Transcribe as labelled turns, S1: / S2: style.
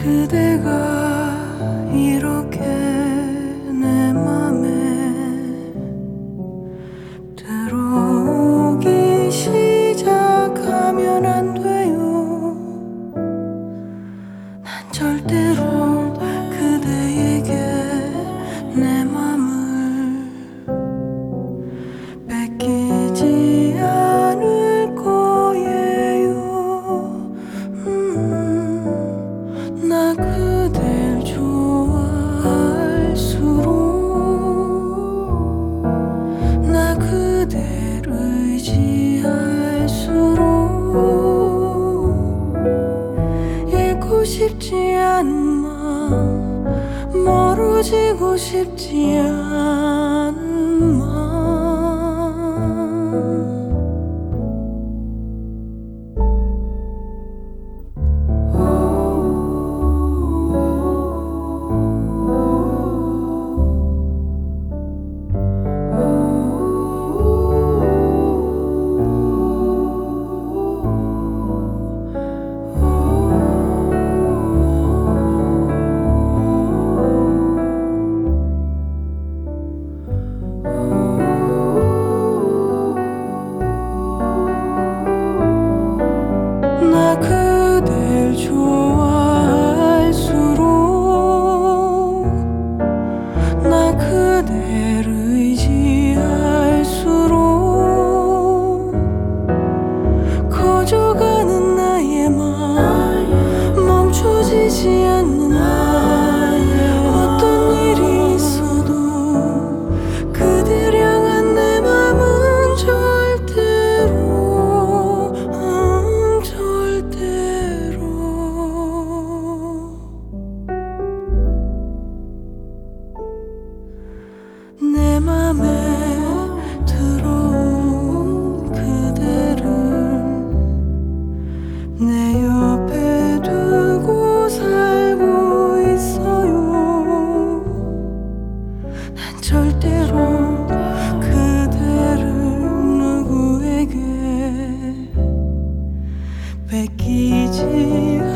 S1: 그대가 이렇게 내 맘에 들어오기 시작하면 안 돼요. 난 절대로 그대에게 내 맘을 뺏기지 않을 거예요. 나 그댈 좋아할수록, 나 그댈 의지할수록 잃고 싶지 않은 마음, 멀어지고 싶지 않은 마음. 나 그댈 좋아할수록, 나 그댈 의지할수록 커져가는 나의 맘, 멈춰지지 않는 나의 어떤 일이 있어도 그댈 향한 내 맘은 절대로 내 맘에 들어온 그대를 내 옆에 두고 살고 있어요. 난 절대로 그대를 누구에게 뺏기지